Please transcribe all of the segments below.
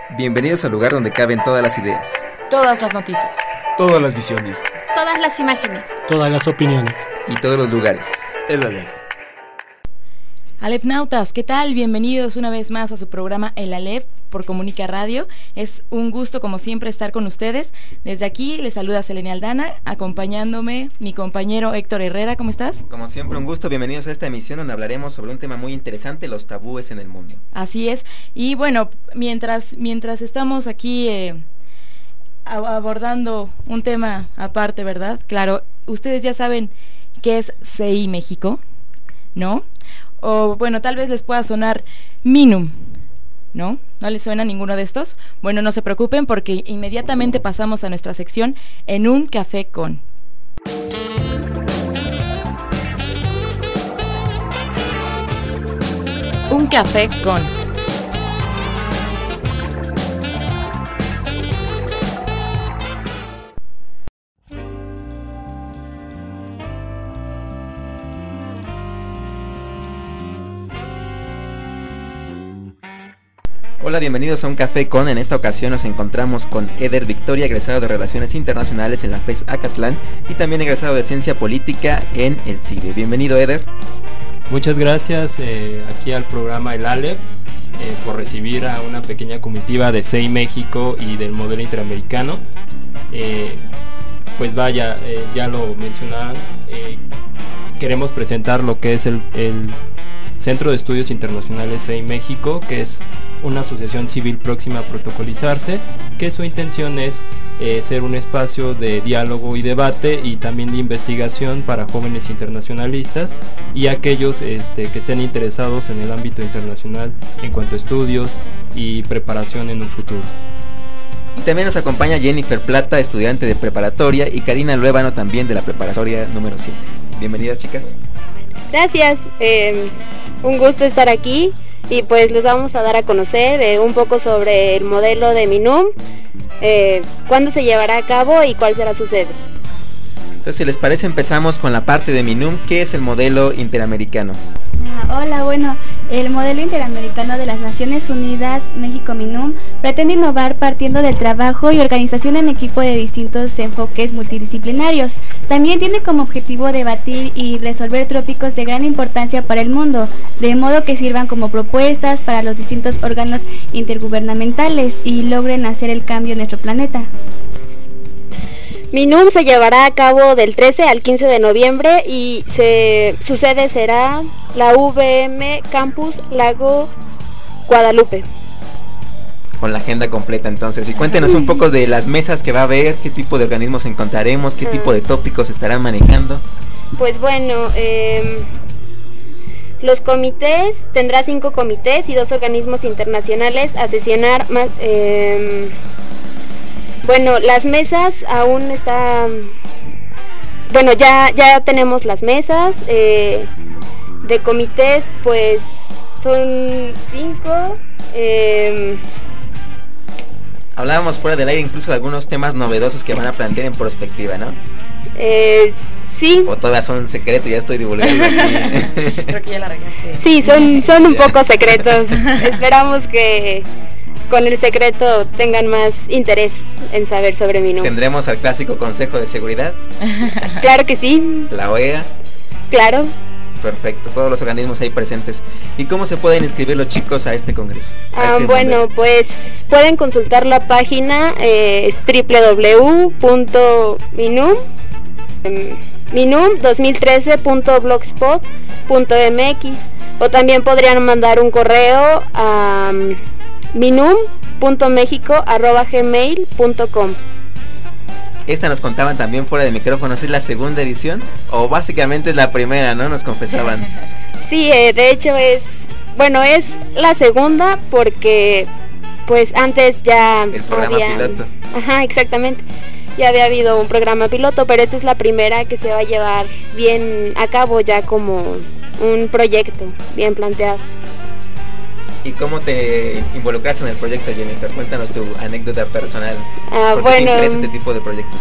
Bienvenidos al lugar donde caben todas las ideas, todas las noticias, todas las visiones, todas las imágenes, todas las opiniones y todos los lugares. El Aleph. Alephnautas, ¿qué tal? Bienvenidos una vez más a su programa El Aleph por Comunica Radio. Es un gusto, como siempre, estar con ustedes. Desde aquí les saluda Selene Aldana, acompañándome mi compañero Héctor Herrera. ¿Cómo estás? Como siempre, un gusto. Bienvenidos a esta emisión donde hablaremos sobre un tema muy interesante, los tabúes en el mundo. Así es. Y bueno, mientras estamos aquí abordando un tema aparte, ¿verdad? Claro, ustedes ya saben qué es CI México, ¿no? O bueno, tal vez les pueda sonar Minum, ¿no? ¿No les suena ninguno de estos? Bueno, no se preocupen porque inmediatamente pasamos a nuestra sección En un café con. Un café con. Hola, bienvenidos a Un Café con. En esta ocasión nos encontramos con Eder Victoria, egresado de Relaciones Internacionales en la FES Acatlán y también egresado de Ciencia Política en el CIDE. Bienvenido, Eder. Muchas gracias aquí al programa El Aleph por recibir a una pequeña comitiva de CI México y del modelo interamericano. Pues vaya, ya lo mencionaban, queremos presentar lo que es el Centro de Estudios Internacionales CI México, que es una asociación civil próxima a protocolizarse, que su intención es ser un espacio de diálogo y debate y también de investigación para jóvenes internacionalistas y aquellos que estén interesados en el ámbito internacional en cuanto a estudios y preparación en un futuro. Y también nos acompaña Jennifer Plata, estudiante de preparatoria, y Karina Luébano, también de la preparatoria número 7. Bienvenidas, chicas. Gracias, un gusto estar aquí y pues les vamos a dar a conocer un poco sobre el modelo de Minum, cuándo se llevará a cabo y cuál será su sede. Entonces, si les parece, empezamos con la parte de Minum. ¿Qué es el modelo interamericano? Hola, bueno, el modelo interamericano de las Naciones Unidas, México Minum, pretende innovar partiendo del trabajo y organización en equipo de distintos enfoques multidisciplinarios. También tiene como objetivo debatir y resolver tópicos de gran importancia para el mundo, de modo que sirvan como propuestas para los distintos órganos intergubernamentales y logren hacer el cambio en nuestro planeta. Minum se llevará a cabo del 13 al 15 de noviembre y su sede será la VM Campus Lago Guadalupe. Con la agenda completa, entonces. Y cuéntenos un poco de las mesas que va a haber, qué tipo de organismos encontraremos, qué tipo de tópicos estarán manejando. Pues bueno, los comités, tendrá 5 comités y 2 organismos internacionales a sesionar más. Bueno, las mesas aún están. Bueno, ya tenemos las mesas. De comités, pues son 5. Hablábamos fuera del aire incluso de algunos temas novedosos que van a plantear en perspectiva, ¿no? Sí. O todas son secretos, ya estoy divulgando aquí. Creo que ya la regaste. Sí, son un poco secretos. Esperamos que con el secreto tengan más interés en saber sobre Minum. ¿Tendremos al clásico Consejo de Seguridad? Claro que sí. La OEA. Claro. Perfecto, todos los organismos ahí presentes. ¿Y cómo se pueden inscribir los chicos a este congreso? Bueno, pues pueden consultar la página, es www.minum2013.blogspot.mx, o también podrían mandar un correo a minum.mexico@gmail.com. Esta nos contaban también fuera de micrófonos, ¿es la segunda edición? O básicamente es la primera, ¿no? Nos confesaban. Sí, de hecho es la segunda porque pues antes ya el programa piloto. Ajá, exactamente. Ya había habido un programa piloto, pero esta es la primera que se va a llevar bien a cabo ya como un proyecto bien planteado. ¿Y cómo te involucraste en el proyecto, Jennifer? Cuéntanos tu anécdota personal. ¿Por qué te interesa este tipo de proyectos?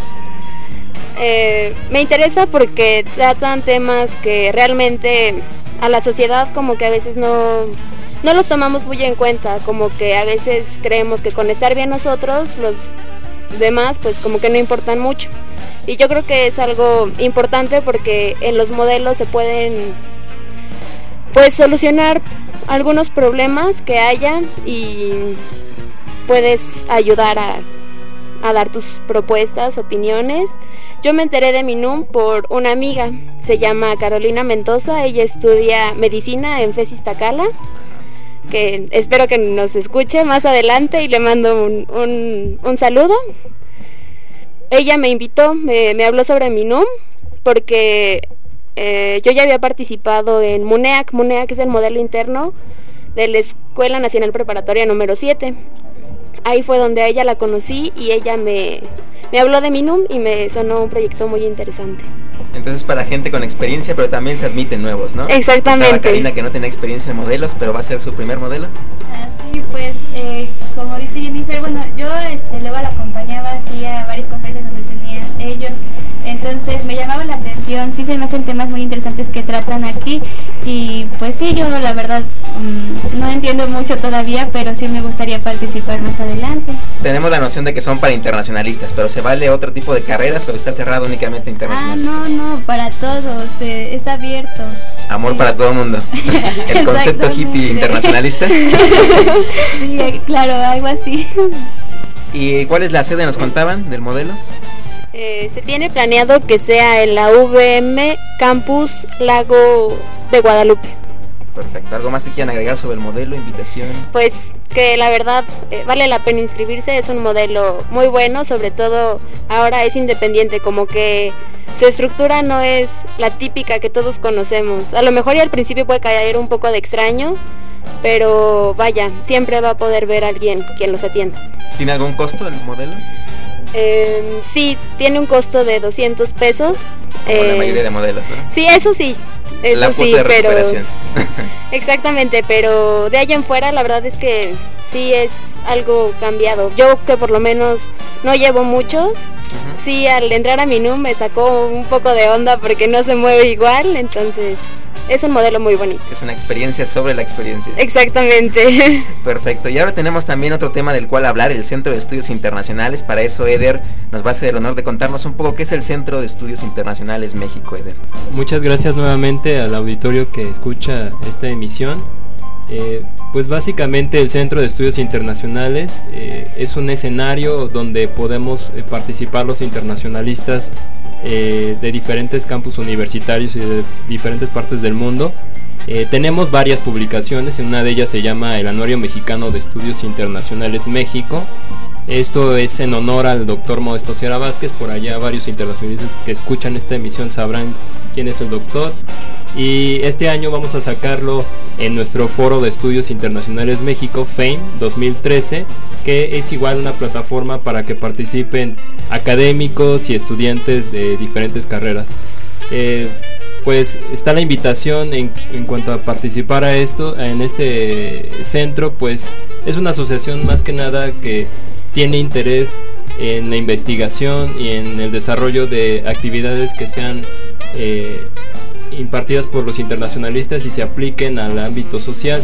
Me interesa porque tratan temas que realmente a la sociedad como que a veces no no los tomamos muy en cuenta, como que a veces creemos que con estar bien nosotros, los demás pues como que no importan mucho. Y yo creo que es algo importante porque en los modelos se pueden pues solucionar algunos problemas que haya y puedes ayudar a dar tus propuestas, opiniones. Yo me enteré de MINUM por una amiga, se llama Carolina Mendoza, ella estudia medicina en FES Iztacala, que espero que nos escuche más adelante y le mando un saludo. Ella me invitó, me habló sobre MINUM porque yo ya había participado en MUNEAC. MUNEAC es el modelo interno de la Escuela Nacional Preparatoria número 7. Ahí fue donde a ella la conocí y ella me habló de MINUM y me sonó un proyecto muy interesante. Entonces para gente con experiencia, pero también se admiten nuevos, ¿no? Exactamente. Karina, que no tenía experiencia en modelos, pero va a ser su primer modelo. Sí, pues como dice Jennifer, bueno, yo luego la acompañaba así a varias conferencias donde tenían ellos, entonces me llamaba la atención, sí se me hacen temas muy interesantes que tratan aquí y pues sí, yo la verdad no entiendo mucho todavía, pero sí me gustaría participar más adelante. Tenemos la noción de que son para internacionalistas, pero ¿se vale otro tipo de carreras o está cerrado únicamente a internacionalistas? No, para todos, es abierto. Amor para todo el mundo. El concepto hippie internacionalista. Sí, claro, algo así. ¿Y cuál es la sede, nos contaban, del modelo? Se tiene planeado que sea en la VM Campus Lago de Guadalupe. Perfecto. ¿Algo más que quieran agregar sobre el modelo, invitación? Pues que la verdad vale la pena inscribirse, es un modelo muy bueno, sobre todo ahora es independiente, como que su estructura no es la típica que todos conocemos. A lo mejor y al principio puede caer un poco de extraño, pero vaya, siempre va a poder ver a alguien quien los atienda. ¿Tiene algún costo el modelo? Sí, tiene un costo de 200 pesos. Como la mayoría de modelos, ¿no? Sí, eso sí, la sí, de pero exactamente, pero de allá en fuera la verdad es que sí es algo cambiado. Yo que por lo menos no llevo muchos, sí al entrar a MINUM me sacó un poco de onda porque no se mueve igual, entonces es un modelo muy bonito. Es una experiencia sobre la experiencia. Exactamente. Perfecto. Y ahora tenemos también otro tema del cual hablar, el Centro de Estudios Internacionales. Para eso Eder nos va a hacer el honor de contarnos un poco qué es el Centro de Estudios Internacionales México, Eder. Muchas gracias nuevamente al auditorio que escucha esta emisión. Pues básicamente el Centro de Estudios Internacionales es un escenario donde podemos participar los internacionalistas de diferentes campus universitarios y de diferentes partes del mundo. Tenemos varias publicaciones, una de ellas se llama el Anuario Mexicano de Estudios Internacionales México. Esto es en honor al doctor Modesto Sierra Vázquez. Por allá varios internacionalistas que escuchan esta emisión sabrán quién es el doctor. Y este año vamos a sacarlo en nuestro Foro de Estudios Internacionales México, FAME 2013, que es igual una plataforma para que participen académicos y estudiantes de diferentes carreras. Pues está la invitación en cuanto a participar a esto, en este centro. Pues es una asociación más que nada que tiene interés en la investigación y en el desarrollo de actividades que sean impartidas por los internacionalistas y se apliquen al ámbito social.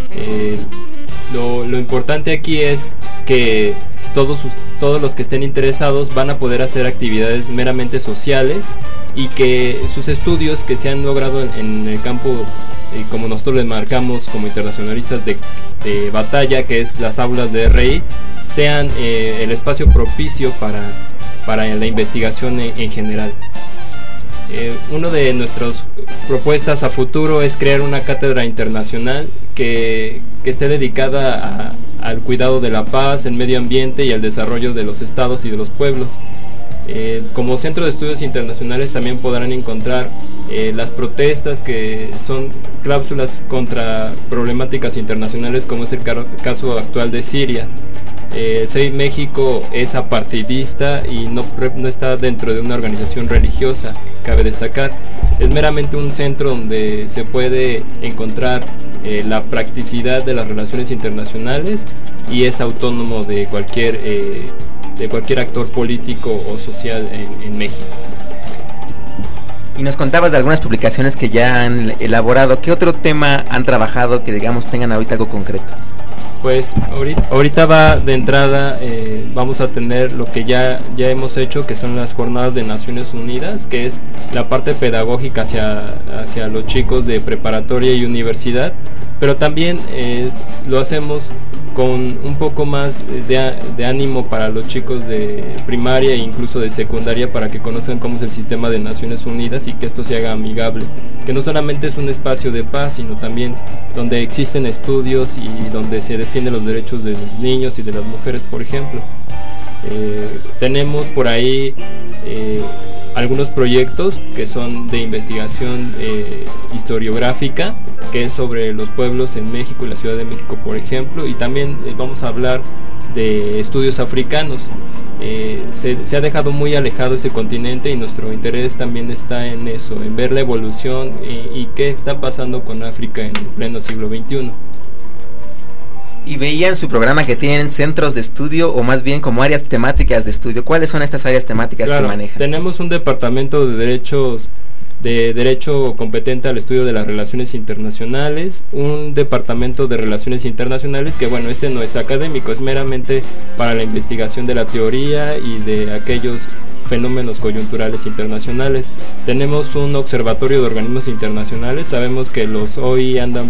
Lo importante aquí es que todos los que estén interesados van a poder hacer actividades meramente sociales y que sus estudios que se han logrado en el campo, como nosotros les marcamos como internacionalistas de batalla, que es las aulas de RI, sean el espacio propicio para la investigación en general. Una de nuestras propuestas a futuro es crear una cátedra internacional que esté dedicada al cuidado de la paz, el medio ambiente y al desarrollo de los estados y de los pueblos. Como Centro de Estudios Internacionales también podrán encontrar las protestas, que son cláusulas contra problemáticas internacionales, como es el caso actual de Siria. CEI México es apartidista y no está dentro de una organización religiosa, cabe destacar. Es meramente un centro donde se puede encontrar la practicidad de las relaciones internacionales y es autónomo de cualquier actor político o social en México. Y nos contabas de algunas publicaciones que ya han elaborado. ¿Qué otro tema han trabajado que digamos tengan ahorita algo concreto? Pues ahorita va de entrada, vamos a tener lo que ya hemos hecho, que son las jornadas de Naciones Unidas, que es la parte pedagógica hacia los chicos de preparatoria y universidad, pero también lo hacemos con un poco más de ánimo para los chicos de primaria e incluso de secundaria, para que conozcan cómo es el sistema de Naciones Unidas y que esto se haga amigable, que no solamente es un espacio de paz, sino también donde existen estudios y donde se defienden los derechos de los niños y de las mujeres, por ejemplo. Tenemos por ahí algunos proyectos que son de investigación historiográfica, que es sobre los pueblos en México y la Ciudad de México, por ejemplo, y también vamos a hablar de estudios africanos. Se ha dejado muy alejado ese continente y nuestro interés también está en eso, en ver la evolución y qué está pasando con África en el pleno siglo XXI. Y veía en su programa que tienen centros de estudio, o más bien como áreas temáticas de estudio. ¿Cuáles son estas áreas temáticas que manejan? Tenemos un departamento de derecho competente al estudio de las relaciones internacionales, un departamento de relaciones internacionales que, bueno, este no es académico, es meramente para la investigación de la teoría y de aquellos fenómenos coyunturales internacionales. Tenemos un observatorio de organismos internacionales. Sabemos que los OI andan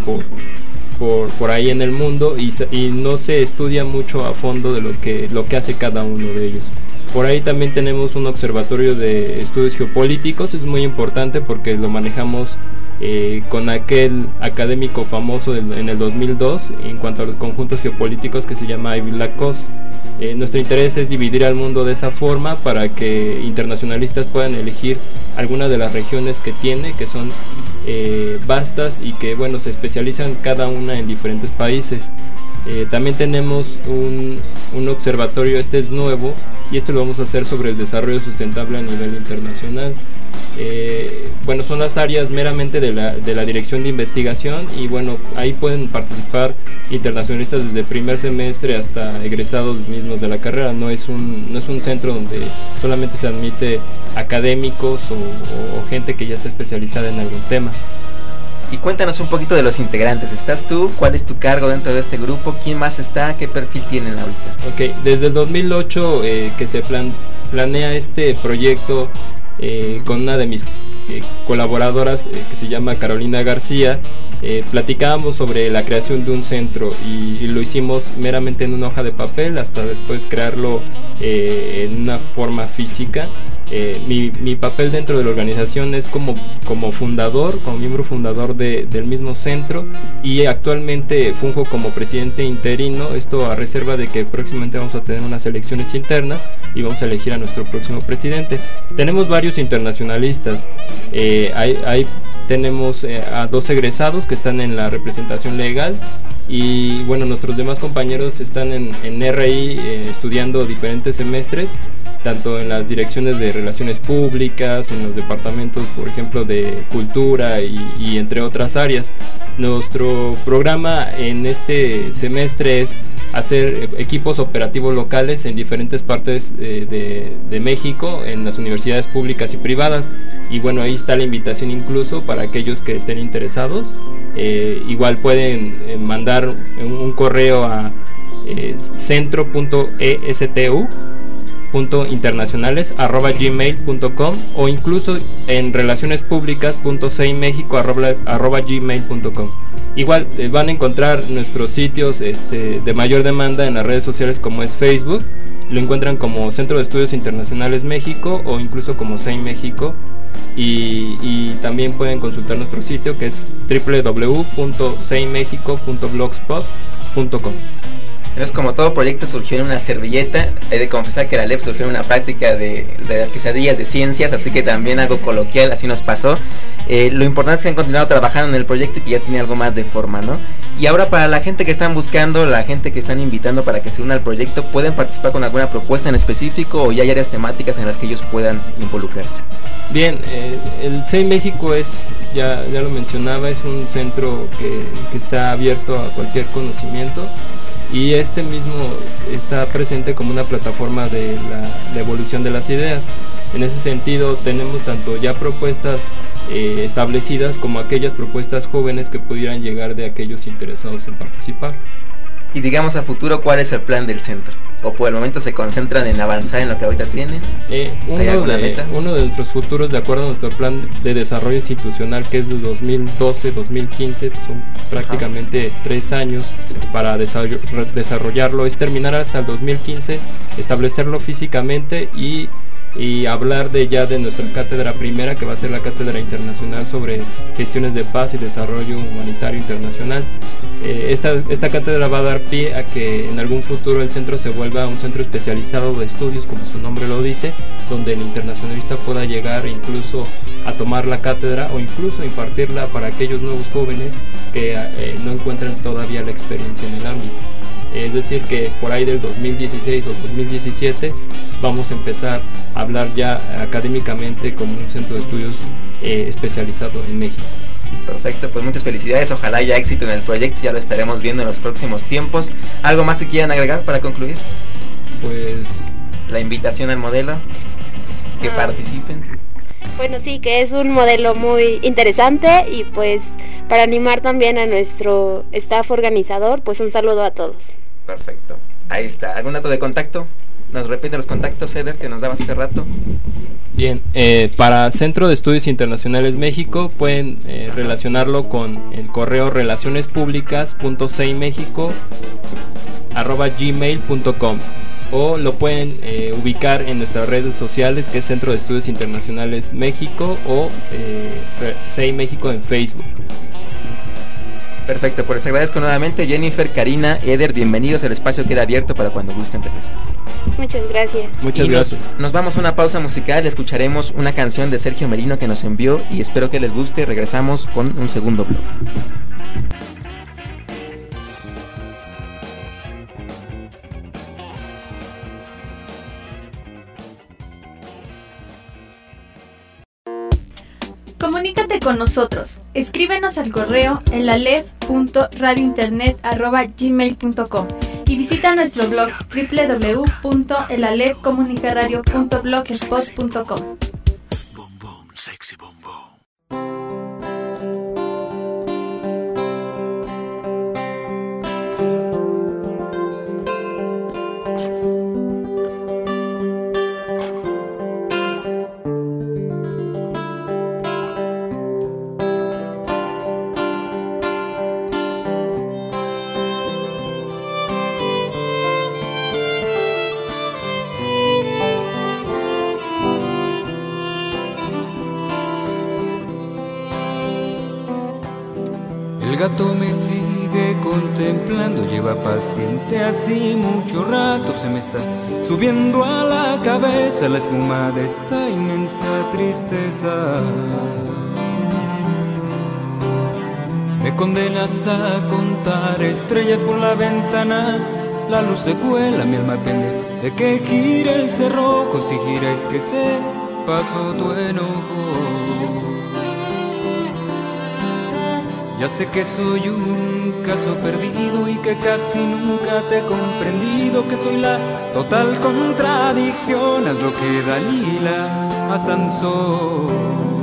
por ahí en el mundo y no se estudia mucho a fondo de lo que hace cada uno de ellos. Por ahí también tenemos un observatorio de estudios geopolíticos. Es muy importante porque lo manejamos con aquel académico famoso en el 2002 en cuanto a los conjuntos geopolíticos, que se llama Ivy Lacoste. Nuestro interés es dividir al mundo de esa forma para que internacionalistas puedan elegir algunas de las regiones que tiene, que son vastas y que, bueno, se especializan cada una en diferentes países. También tenemos un observatorio, este es nuevo, y este lo vamos a hacer sobre el desarrollo sustentable a nivel internacional. Bueno, son las áreas meramente de la dirección de investigación, y bueno, ahí pueden participar internacionalistas desde primer semestre hasta egresados mismos de la carrera. No es un centro donde solamente se admite académicos o gente que ya está especializada en algún tema. Y cuéntanos un poquito de los integrantes. ¿Estás tú? ¿Cuál es tu cargo dentro de este grupo? ¿Quién más está? ¿Qué perfil tienen ahorita? Ok, desde el 2008 que se planea este proyecto con una de mis colaboradoras que se llama Carolina García. Platicábamos sobre la creación de un centro y lo hicimos meramente en una hoja de papel hasta después crearlo en una forma física. Mi papel dentro de la organización es como fundador, como miembro fundador del mismo centro, y actualmente funjo como presidente interino, esto a reserva de que próximamente vamos a tener unas elecciones internas y vamos a elegir a nuestro próximo presidente. Tenemos varios internacionalistas, ahí tenemos a 2 egresados que están en la representación legal, y bueno, nuestros demás compañeros están en RI estudiando diferentes semestres, tanto en las direcciones de relaciones públicas, en los departamentos, por ejemplo, de cultura y entre otras áreas. Nuestro programa en este semestre es hacer equipos operativos locales en diferentes partes de México, en las universidades públicas y privadas, y bueno, ahí está la invitación incluso para aquellos que estén interesados. Igual pueden mandar un correo a centro.estu.internacionales@gmail.com o incluso en relacionespúblicas.ceimexico@gmail.com. Igual van a encontrar nuestros sitios de mayor demanda en las redes sociales, como es Facebook, lo encuentran como Centro de Estudios Internacionales México o incluso como CEI México, y también pueden consultar nuestro sitio, que es www.ceimexico.blogspot.com. Entonces, como todo proyecto surgió en una servilleta, he de confesar que la LEP surgió en una práctica de las quesadillas de ciencias, así que también algo coloquial, así nos pasó. Lo importante es que han continuado trabajando en el proyecto y que ya tiene algo más de forma, ¿no? Y ahora, para la gente que están buscando, la gente que están invitando para que se una al proyecto, ¿pueden participar con alguna propuesta en específico o ya hay áreas temáticas en las que ellos puedan involucrarse? Bien, el CEI México es, ya lo mencionaba, es un centro que está abierto a cualquier conocimiento, y este mismo está presente como una plataforma de la evolución de las ideas. En ese sentido tenemos tanto ya propuestas establecidas como aquellas propuestas jóvenes que pudieran llegar de aquellos interesados en participar. Y digamos a futuro, ¿cuál es el plan del centro? ¿O por el momento se concentran en avanzar en lo que ahorita tienen? Uno de nuestros futuros, de acuerdo a nuestro plan de desarrollo institucional, que es de 2012-2015, son prácticamente 3 años para desarrollarlo, es terminar hasta el 2015, establecerlo físicamente y hablar de nuestra cátedra primera, que va a ser la cátedra internacional sobre gestiones de paz y desarrollo humanitario internacional. Esta cátedra va a dar pie a que en algún futuro el centro se vuelva un centro especializado de estudios, como su nombre lo dice, donde el internacionalista pueda llegar incluso a tomar la cátedra o incluso impartirla para aquellos nuevos jóvenes que no encuentran todavía la experiencia en el ámbito. Es decir, que por ahí del 2016 o 2017 vamos a empezar a hablar ya académicamente como un centro de estudios especializado en México. Perfecto, pues muchas felicidades, ojalá haya éxito en el proyecto, ya lo estaremos viendo en los próximos tiempos. ¿Algo más que quieran agregar para concluir? Pues la invitación al modelo, que participen. Bueno, sí, que es un modelo muy interesante y pues para animar también a nuestro staff organizador, pues un saludo a todos. Perfecto, ahí está. ¿Algún dato de contacto? ¿Nos repite los contactos, Eder, que nos dabas hace rato? Bien, para Centro de Estudios Internacionales México pueden relacionarlo con el correo relacionespublicas.ceimexico@gmail.com o lo pueden ubicar en nuestras redes sociales, que es Centro de Estudios Internacionales México o CEI México en Facebook. Perfecto, pues les agradezco nuevamente. Jennifer, Karina, Eder, bienvenidos, el espacio queda abierto para cuando gusten regresar. Muchas gracias. Muchas gracias. Nos vamos a una pausa musical, escucharemos una canción de Sergio Merino que nos envió y espero que les guste. Regresamos con un segundo bloque. Comunícate con nosotros. Escríbenos al correo elalef.radiointernet@gmail.com y visita nuestro blog www.elalefcomunicaradio.blogspot.com. Boom, boom, sexy boom, boom. El gato me sigue contemplando, lleva paciente así mucho rato, se me está subiendo a la cabeza la espuma de esta inmensa tristeza. Me condenas a contar estrellas por la ventana, la luz se cuela, mi alma pende de que gire el cerrojo, si gira es que se pasó tu enojo. Ya sé que soy un caso perdido y que casi nunca te he comprendido, que soy la total contradicción, haz lo que Dalila a Sansón.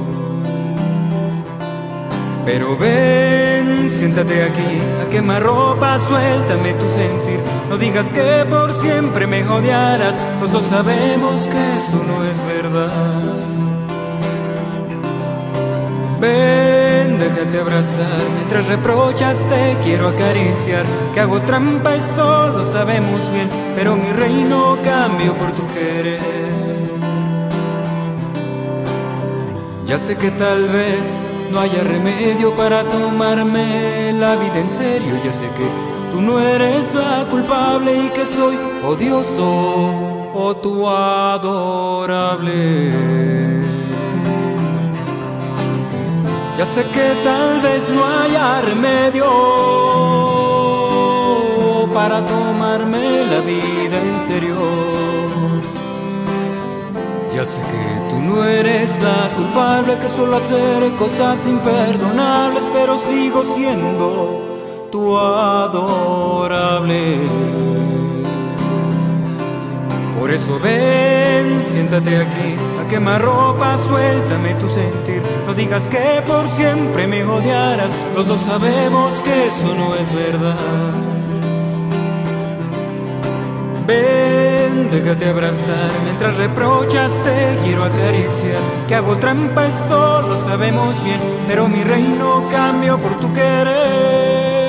Pero ven, siéntate aquí, a quemarropa, suéltame tu sentir. No digas que por siempre me odiarás, los dos sabemos que eso no es verdad. Ven, déjate abrazar, mientras reprochas te quiero acariciar. Que hago trampa eso lo sabemos bien, pero mi reino cambio por tu querer. Ya sé que tal vez no haya remedio para tomarme la vida en serio. Ya sé que tú no eres la culpable y que soy odioso o tu adorable. Ya sé que tal vez no haya remedio para tomarme la vida en serio. Ya sé que tú no eres la culpable, que suelo hacer cosas imperdonables, pero sigo siendo tu adorable. Por eso ven, siéntate aquí, a quemarropa, suéltame tu sentir. No digas que por siempre me odiarás, los dos sabemos que eso no es verdad. Ven, déjate abrazar, mientras reprochas te quiero acariciar. Que hago trampa, eso lo sabemos bien, pero mi reino cambio por tu querer.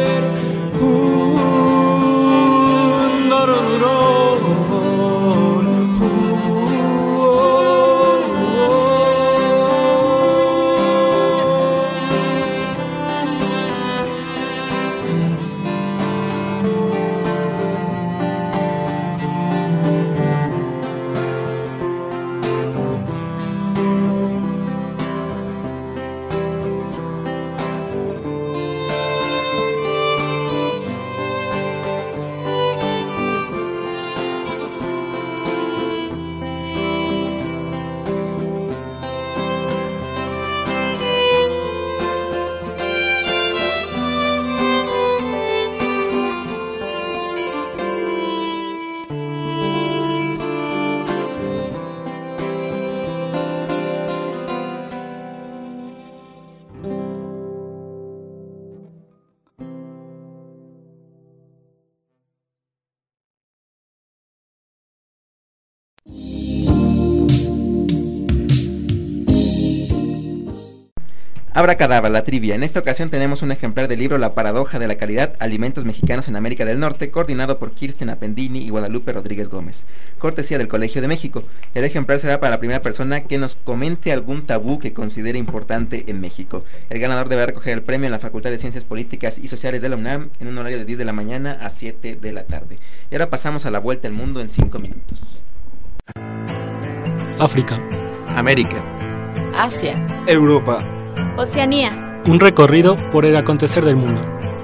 Abracadabra, la trivia. En esta ocasión tenemos un ejemplar del libro La paradoja de la calidad, alimentos mexicanos en América del Norte, coordinado por Kirsten Appendini y Guadalupe Rodríguez Gómez, cortesía del Colegio de México. El ejemplar será para la primera persona que nos comente algún tabú que considere importante en México. El ganador deberá recoger el premio en la Facultad de Ciencias Políticas y Sociales de la UNAM en un horario de 10 de la mañana a 7 de la tarde. Y ahora pasamos a la vuelta al mundo en 5 minutos. África, América, Asia, Europa, Oceanía. un recorrido por el acontecer del mundo.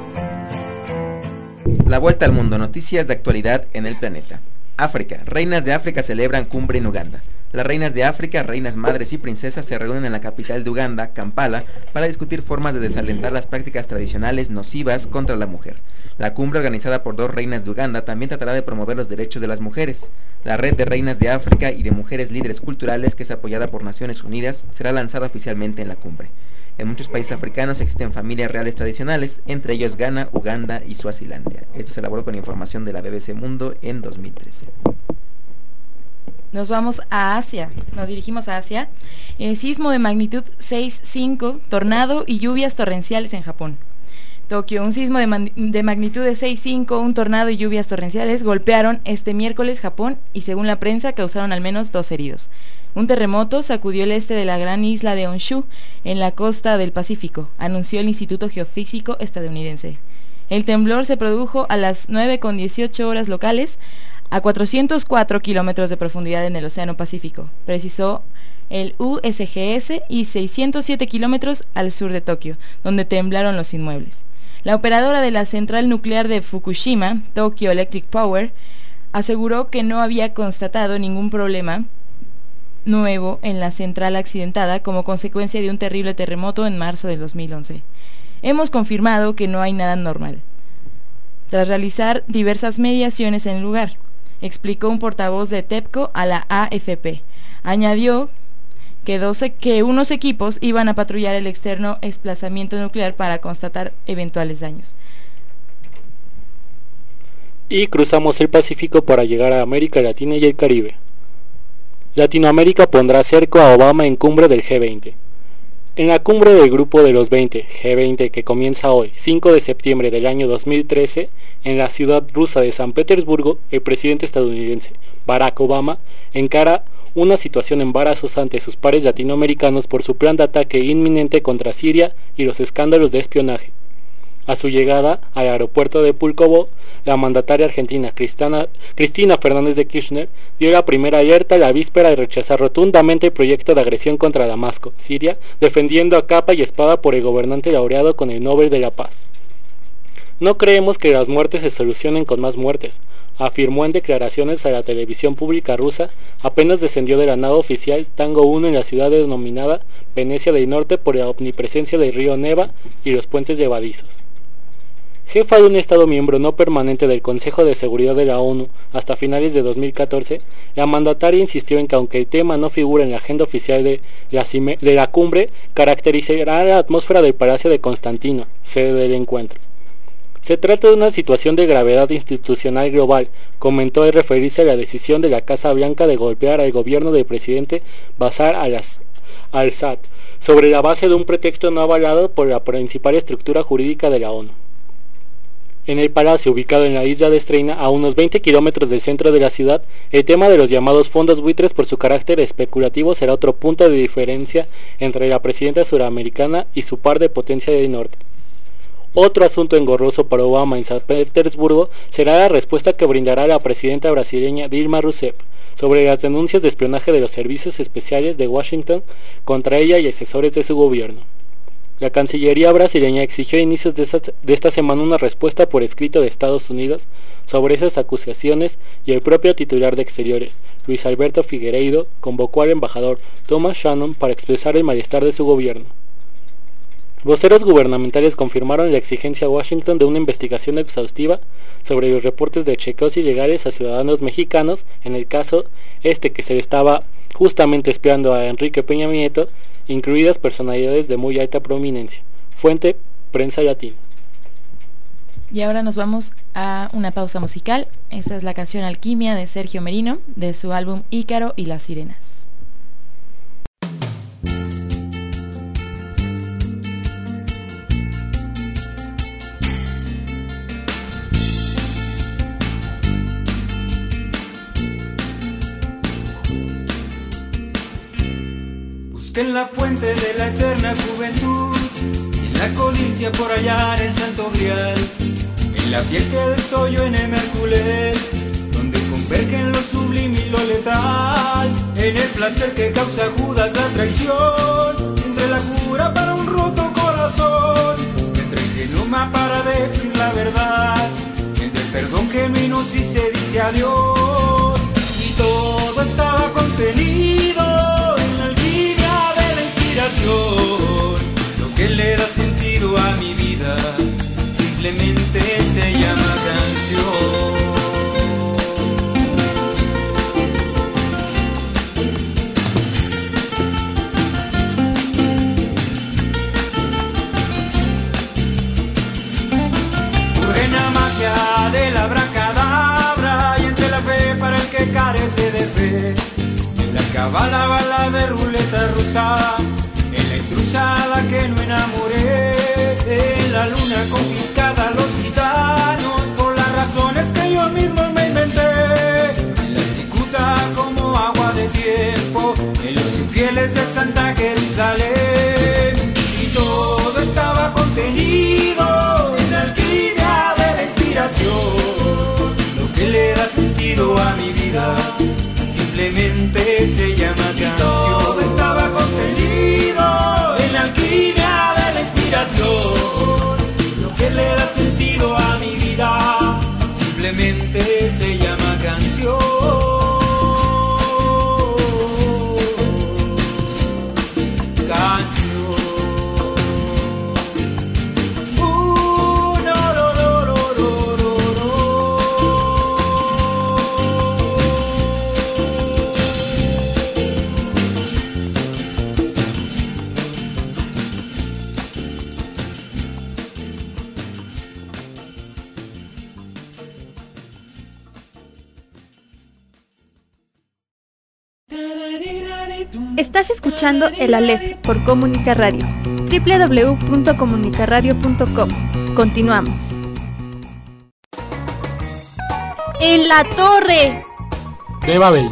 La vuelta al mundo, noticias de actualidad en el planeta. África, reinas de África celebran cumbre en Uganda. Las reinas de África, reinas madres y princesas se reúnen en la capital de Uganda, Kampala, para discutir formas de desalentar las prácticas tradicionales nocivas contra la mujer. La cumbre, organizada por 2 reinas de Uganda, también tratará de promover los derechos de las mujeres. La red de reinas de África y de mujeres líderes culturales, que es apoyada por Naciones Unidas, será lanzada oficialmente en la cumbre. En muchos países africanos existen familias reales tradicionales, entre ellos Ghana, Uganda y Suazilandia. Esto se elaboró con información de la BBC Mundo en 2013. Nos vamos a Asia, nos dirigimos a Asia. Sismo de magnitud 6.5, tornado y lluvias torrenciales en Japón. Tokio, un sismo de magnitud de 6.5, un tornado y lluvias torrenciales golpearon este miércoles Japón y, según la prensa, causaron al menos 2 heridos. Un terremoto sacudió el este de la gran isla de Honshu, en la costa del Pacífico, anunció el Instituto Geofísico estadounidense. El temblor se produjo a las 9:18 horas locales, a 404 kilómetros de profundidad en el Océano Pacífico, precisó el USGS, y 607 kilómetros al sur de Tokio, donde temblaron los inmuebles. La operadora de la central nuclear de Fukushima, Tokyo Electric Power, aseguró que no había constatado ningún problema nuevo en la central accidentada como consecuencia de un terrible terremoto en marzo del 2011. Hemos confirmado que no hay nada normal, tras realizar diversas mediaciones en el lugar, explicó un portavoz de TEPCO a la AFP. Añadió que unos equipos iban a patrullar el externo desplazamiento nuclear para constatar eventuales daños. Y cruzamos el Pacífico para llegar a América Latina y el Caribe. Latinoamérica pondrá cerco a Obama en cumbre del G20. En la cumbre del Grupo de los 20, G20, que comienza hoy, 5 de septiembre del año 2013, en la ciudad rusa de San Petersburgo, el presidente estadounidense Barack Obama encara una situación embarazosa ante sus pares latinoamericanos por su plan de ataque inminente contra Siria y los escándalos de espionaje. A su llegada al aeropuerto de Púlkovo, la mandataria argentina Cristina Fernández de Kirchner dio la primera alerta a la víspera de rechazar rotundamente el proyecto de agresión contra Damasco, Siria, defendiendo a capa y espada por el gobernante laureado con el Nobel de la Paz. No creemos que las muertes se solucionen con más muertes, afirmó en declaraciones a la televisión pública rusa. Apenas descendió de la nave oficial Tango 1 en la ciudad denominada Venecia del Norte por la omnipresencia del río Neva y los puentes llevadizos. Jefa de un Estado miembro no permanente del Consejo de Seguridad de la ONU hasta finales de 2014, la mandataria insistió en que aunque el tema no figura en la agenda oficial de la cumbre, caracterizará la atmósfera del Palacio de Constantino, sede del encuentro. Se trata de una situación de gravedad institucional global, comentó al referirse a la decisión de la Casa Blanca de golpear al gobierno del presidente Bashar al-Assad, sobre la base de un pretexto no avalado por la principal estructura jurídica de la ONU. En el palacio, ubicado en la isla de Estreina, a unos 20 kilómetros del centro de la ciudad, el tema de los llamados fondos buitres por su carácter especulativo será otro punto de diferencia entre la presidenta suramericana y su par de potencia del norte. Otro asunto engorroso para Obama en San Petersburgo será la respuesta que brindará la presidenta brasileña Dilma Rousseff sobre las denuncias de espionaje de los servicios especiales de Washington contra ella y asesores de su gobierno. La Cancillería brasileña exigió a inicios de esta semana una respuesta por escrito de Estados Unidos sobre esas acusaciones y el propio titular de Exteriores, Luis Alberto Figueiredo, convocó al embajador Thomas Shannon para expresar el malestar de su gobierno. Voceros gubernamentales confirmaron la exigencia a Washington de una investigación exhaustiva sobre los reportes de chequeos ilegales a ciudadanos mexicanos en el caso que se le estaba justamente espiando a Enrique Peña Nieto, incluidas personalidades de muy alta prominencia. Fuente, Prensa Latina. Y ahora nos vamos a una pausa musical. Esta es la canción Alquimia de Sergio Merino, de su álbum Ícaro y las Sirenas. En la fuente de la eterna juventud, en la codicia por hallar el santo grial, en la piel que desollo en el Hércules, donde convergen lo sublime y lo letal, en el placer que causa Judas la traición, entre la cura para un roto corazón, entre el genoma para decir la verdad, entre el perdón genuino si se dice adiós, y todo estaba contenido en la alquimia. Lo que le da sentido a mi vida simplemente se llama canción. Buena magia de la abracadabra y entre la fe para el que carece de fe. En la cabala bala de ruleta rusa, en la intrusada que no enamoré, en la luna confiscada a los gitanos por las razones que yo mismo me inventé, en la cicuta como agua de tiempo, en los infieles de Santa Jerusalén, y todo estaba contenido en la alquimia de la inspiración, lo que le da sentido a mi vida simplemente se llama canción. Todo estaba contenido en la alquimia de la inspiración, lo que le da sentido a mi vida simplemente se llama canción. Canción. Estás escuchando El Aleph por Comunica Radio, www.comunicaradio.com. Continuamos. En la Torre de Babel.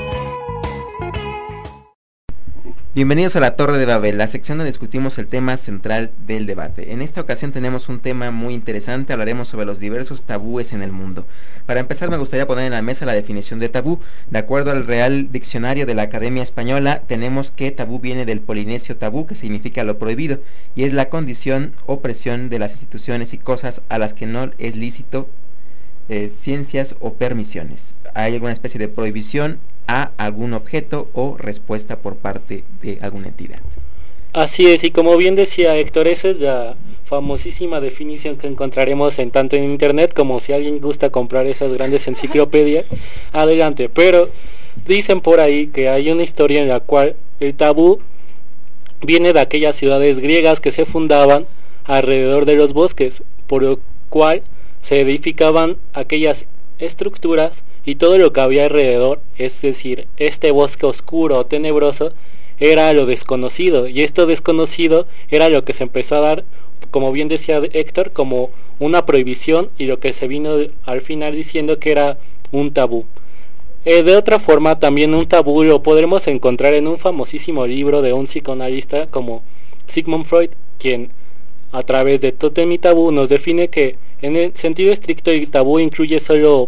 Bienvenidos a la Torre de Babel, la sección donde discutimos el tema central del debate. En esta ocasión tenemos un tema muy interesante, hablaremos sobre los diversos tabúes en el mundo. Para empezar me gustaría poner en la mesa la definición de tabú. De acuerdo al Real Diccionario de la Academia Española, tenemos que tabú viene del polinesio tabú, que significa lo prohibido, y es la condición o presión de las instituciones y cosas a las que no es lícito ciencias o permisiones. Hay alguna especie de prohibición a algún objeto o respuesta por parte de alguna entidad. Así es, y como bien decía Héctor, esa es la famosísima definición que encontraremos en tanto en internet como si alguien gusta comprar esas grandes enciclopedias, adelante. Pero dicen por ahí que hay una historia en la cual el tabú viene de aquellas ciudades griegas que se fundaban alrededor de los bosques, por lo cual se edificaban aquellas estructuras y todo lo que había alrededor, es decir, este bosque oscuro o tenebroso, era lo desconocido, y esto desconocido era lo que se empezó a dar, como bien decía Héctor, como una prohibición, y lo que se vino al final diciendo que era un tabú. De otra forma, también un tabú lo podremos encontrar en un famosísimo libro de un psicoanalista como Sigmund Freud, quien a través de Tótem y Tabú nos define que en el sentido estricto el tabú incluye solo,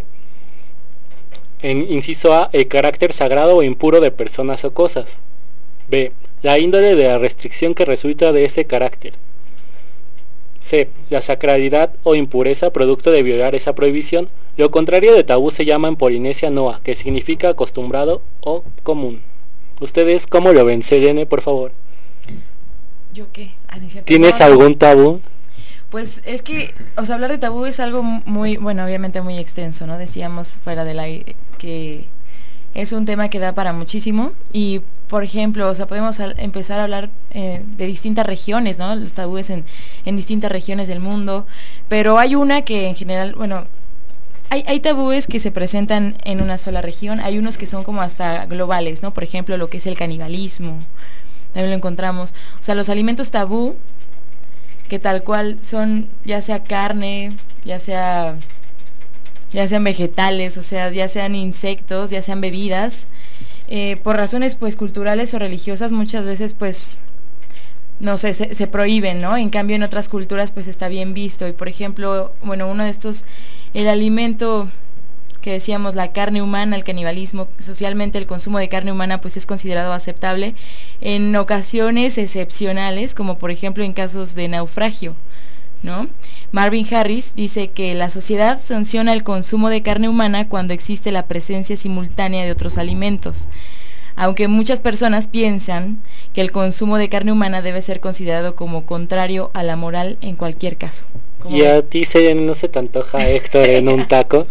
en inciso A, el carácter sagrado o impuro de personas o cosas. B, la índole de la restricción que resulta de ese carácter. C, la sacralidad o impureza producto de violar esa prohibición. Lo contrario de tabú se llama en Polinesia noa, que significa acostumbrado o común. ¿Ustedes cómo lo ven? Selene, por favor. ¿Yo qué? ¿Tienes algún tabú? Pues es que, o sea, hablar de tabú es algo muy, bueno, obviamente muy extenso, ¿no? Decíamos fuera del aire que es un tema que da para muchísimo y, por ejemplo, o sea, podemos empezar a hablar de distintas regiones, ¿no? Los tabúes en distintas regiones del mundo, pero hay una que en general, bueno, hay tabúes que se presentan en una sola región, hay unos que son como hasta globales, ¿no? Por ejemplo, lo que es el canibalismo, también lo encontramos. O sea, los alimentos tabú, que tal cual son ya sea carne, ya sean vegetales, o sea, ya sean insectos, ya sean bebidas, por razones pues culturales o religiosas muchas veces pues, no sé, se prohíben, ¿no? En cambio en otras culturas pues está bien visto. Y por ejemplo, bueno, uno de estos, el alimento que decíamos, la carne humana, el canibalismo, socialmente el consumo de carne humana pues es considerado aceptable en ocasiones excepcionales, como por ejemplo en casos de naufragio, ¿no? Marvin Harris dice que la sociedad sanciona el consumo de carne humana cuando existe la presencia simultánea de otros alimentos, aunque muchas personas piensan que el consumo de carne humana debe ser considerado como contrario a la moral en cualquier caso. ¿Y a ti, Selene, no se te antoja, Héctor, en un taco?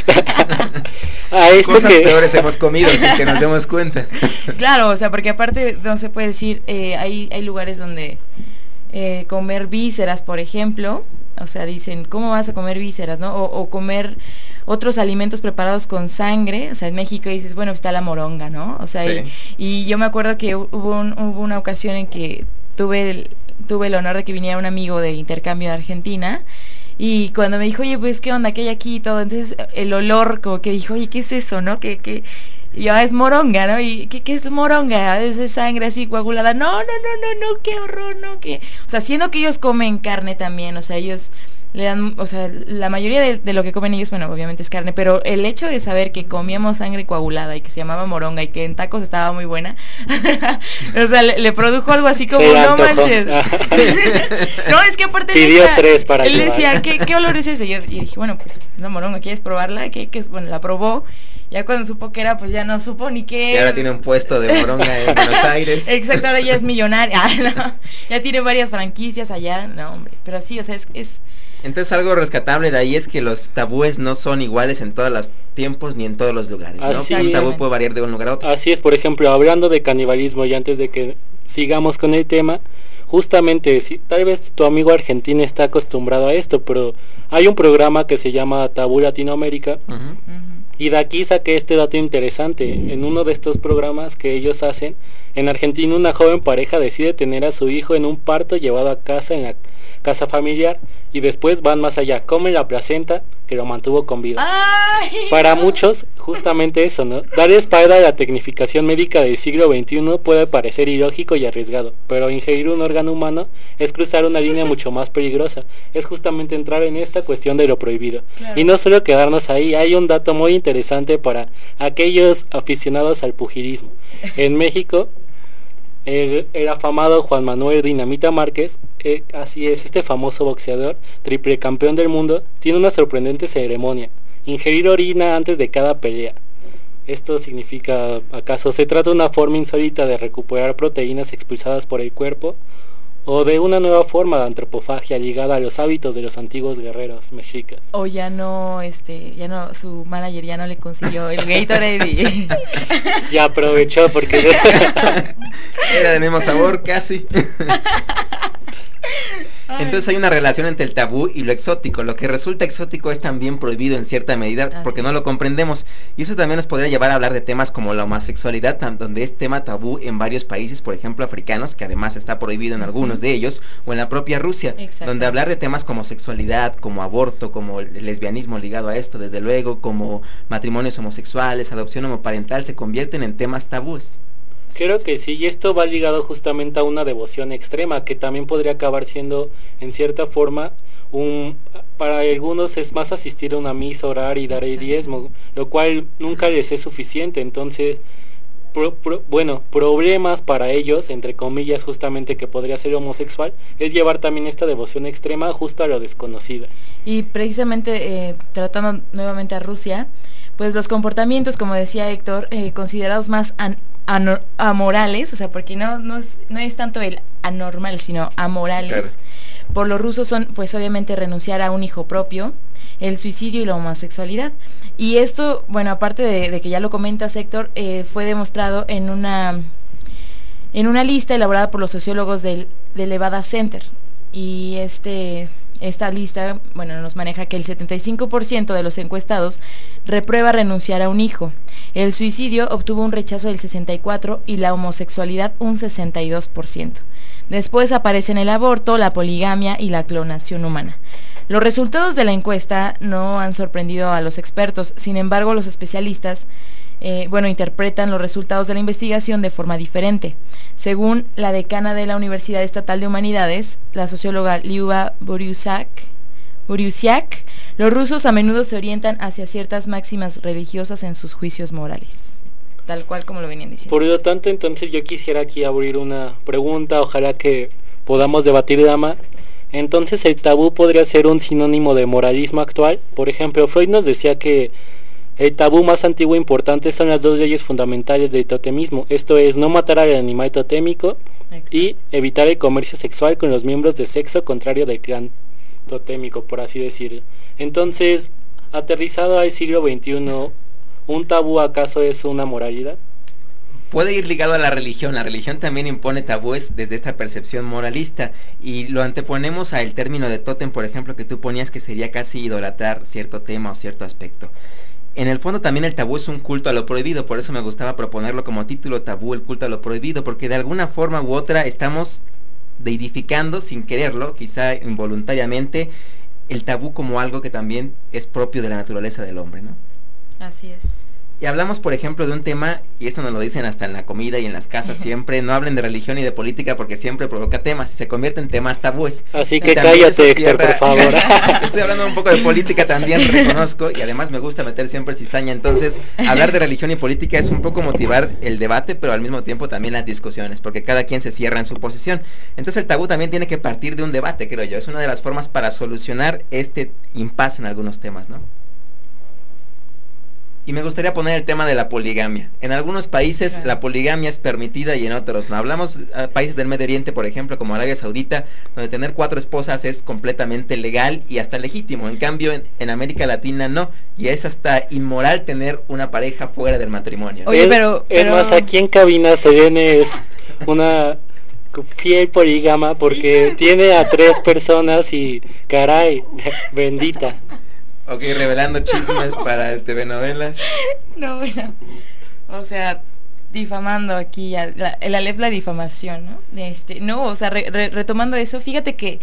A esto cosas que peores hemos comido sin que nos demos cuenta. Claro, o sea, porque aparte no se puede decir, hay lugares donde comer vísceras, por ejemplo, o sea, dicen, ¿cómo vas a comer vísceras, no? O comer otros alimentos preparados con sangre, o sea, en México dices, bueno, está la moronga, ¿no? O sea, sí. y yo me acuerdo que hubo una ocasión en que tuve el honor de que viniera un amigo de intercambio de Argentina, y cuando me dijo, oye, pues, ¿qué onda? ¿Qué hay aquí? Y todo, entonces el olor, como que dijo, oye, ¿qué es eso, no? Que y es moronga, ¿no? ¿Y qué es moronga? Es sangre así coagulada. No, qué horror, no, qué. O sea, siendo que ellos comen carne también, o sea, ellos le dan, o sea, la mayoría de lo que comen ellos, bueno, obviamente es carne, pero el hecho de saber que comíamos sangre coagulada y que se llamaba moronga y que en tacos estaba muy buena, o sea, le produjo algo así como, no manches. No, es que aparte pidió tres para él decía, ¿qué olor es ese? Y dije, bueno, pues, una moronga, ¿quieres probarla? ¿Qué es? Bueno, la probó. Ya cuando supo que era, pues ya no supo ni qué. Y ahora tiene un puesto de moronga en Buenos Aires. Exacto, ahora ya es millonaria. No, ya tiene varias franquicias allá. No, hombre, pero sí, o sea, es... Entonces algo rescatable de ahí es que los tabúes no son iguales en todos los tiempos ni en todos los lugares, ¿no? Así un tabú puede variar de un lugar a otro. Así es, por ejemplo, hablando de canibalismo, y antes de que sigamos con el tema, justamente, tal vez tu amigo argentino está acostumbrado a esto, pero hay un programa que se llama Tabú Latinoamérica, y de aquí saqué este dato interesante. En uno de estos programas que ellos hacen, en Argentina una joven pareja decide tener a su hijo en un parto llevado a casa en la casa familiar, y después van más allá, comen la placenta que lo mantuvo con vida. ¡Ay! Para muchos, justamente eso, ¿no? Dar espalda a la tecnificación médica del siglo XXI puede parecer ilógico y arriesgado, pero ingerir un órgano humano es cruzar una línea mucho más peligrosa, es justamente entrar en esta cuestión de lo prohibido. Claro. Y no solo quedarnos ahí, hay un dato muy interesante para aquellos aficionados al pugilismo. En México, el afamado Juan Manuel Dinamita Márquez, así es, este famoso boxeador, triple campeón del mundo, tiene una sorprendente ceremonia: ingerir orina antes de cada pelea. Esto significa, ¿acaso se trata de una forma insólita de recuperar proteínas expulsadas por el cuerpo? ¿O de una nueva forma de antropofagia ligada a los hábitos de los antiguos guerreros mexicas? O ya no, su manager ya no le consiguió el Gatorade y... Ya aprovechó porque... Era del mismo sabor, casi. Entonces hay una relación entre el tabú y lo exótico. Lo que resulta exótico es también prohibido en cierta medida porque no lo comprendemos. Y eso también nos podría llevar a hablar de temas como la homosexualidad, donde es tema tabú en varios países, por ejemplo africanos, que además está prohibido en algunos de ellos, o en la propia Rusia, donde hablar de temas como sexualidad, como aborto, como el lesbianismo ligado a esto, desde luego, como matrimonios homosexuales, adopción homoparental, se convierten en temas tabúes. Creo que sí, y esto va ligado justamente a una devoción extrema, que también podría acabar siendo, en cierta forma, para algunos es más asistir a una misa, orar y dar el diezmo, lo cual nunca les es suficiente. Entonces, problemas para ellos, entre comillas, justamente que podría ser homosexual, es llevar también esta devoción extrema justo a lo desconocido. Y precisamente, tratando nuevamente a Rusia, pues los comportamientos, como decía Héctor, considerados más amorales, o sea, porque no es tanto el anormal, sino amorales, claro. Por los rusos son, pues obviamente, renunciar a un hijo propio, el suicidio y la homosexualidad. Y esto, bueno, aparte de que ya lo comentas, Héctor, fue demostrado en una lista elaborada por los sociólogos del Levada Center. Y esta lista, bueno, nos maneja que el 75% de los encuestados reprueba renunciar a un hijo. El suicidio obtuvo un rechazo del 64% y la homosexualidad un 62%. Después aparecen el aborto, la poligamia y la clonación humana. Los resultados de la encuesta no han sorprendido a los expertos, sin embargo los especialistas interpretan los resultados de la investigación de forma diferente. Según la decana de la Universidad Estatal de Humanidades, la socióloga Liuba Borysiak, los rusos a menudo se orientan hacia ciertas máximas religiosas en sus juicios morales, tal cual como lo venían diciendo. Por lo tanto, entonces yo quisiera aquí abrir una pregunta, ojalá que podamos debatir más. Entonces, ¿el tabú podría ser un sinónimo de moralismo actual? Por ejemplo, Freud nos decía que el tabú más antiguo e importante son las dos leyes fundamentales del totemismo, esto es, no matar al animal totémico. Exacto. Y evitar el comercio sexual con los miembros de sexo contrario del clan totémico, por así decirlo. Entonces, aterrizado al siglo XXI, ¿un tabú acaso es una moralidad? Puede ir ligado a la religión también impone tabúes desde esta percepción moralista y lo anteponemos al término de tótem, por ejemplo, que tú ponías, que sería casi idolatrar cierto tema o cierto aspecto. En el fondo también el tabú es un culto a lo prohibido, por eso me gustaba proponerlo como título, tabú, el culto a lo prohibido, porque de alguna forma u otra estamos deidificando sin quererlo, quizá involuntariamente, el tabú como algo que también es propio de la naturaleza del hombre, ¿no? Así es. Y hablamos, por ejemplo, de un tema, y esto nos lo dicen hasta en la comida y en las casas siempre, no hablen de religión y de política porque siempre provoca temas y se convierte en temas tabúes. Así que cállate, Héctor, por favor. Estoy hablando un poco de política también, reconozco, y además me gusta meter siempre cizaña, entonces hablar de religión y política es un poco motivar el debate, pero al mismo tiempo también las discusiones, porque cada quien se cierra en su posición. Entonces el tabú también tiene que partir de un debate, creo yo, es una de las formas para solucionar este impasse en algunos temas, ¿no? Y me gustaría poner el tema de la poligamia. En algunos países la poligamia es permitida y en otros no. Hablamos de países del Medio Oriente, por ejemplo, como Arabia Saudita, donde tener 4 esposas es completamente legal y hasta legítimo. En cambio, en América Latina no. Y es hasta inmoral tener una pareja fuera del matrimonio. Oye, pero... Es más, aquí en cabina Selene es una fiel polígama porque tiene a 3 personas y caray, bendita. Ok, revelando chismes para el TV Novelas. No, bueno, o sea, difamando aquí ya, la difamación, ¿no? No, o sea, retomando eso, fíjate que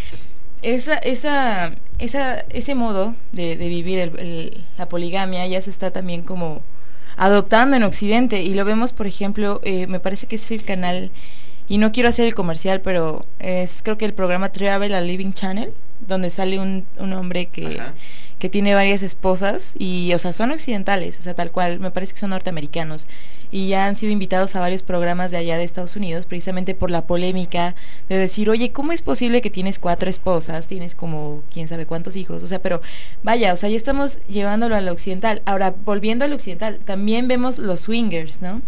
ese modo de vivir la poligamia ya se está también como adoptando en Occidente, y lo vemos, por ejemplo, me parece que es el canal, y no quiero hacer el comercial, pero es creo que el programa Travel a Living Channel, donde sale un hombre que que tiene varias esposas y, o sea, son occidentales, o sea, tal cual, me parece que son norteamericanos y ya han sido invitados a varios programas de allá de Estados Unidos precisamente por la polémica de decir, oye, ¿cómo es posible que tienes 4 esposas, tienes como quién sabe cuántos hijos? O sea, pero vaya, o sea, ya estamos llevándolo al occidental. Ahora, volviendo al occidental, también vemos los swingers, ¿no?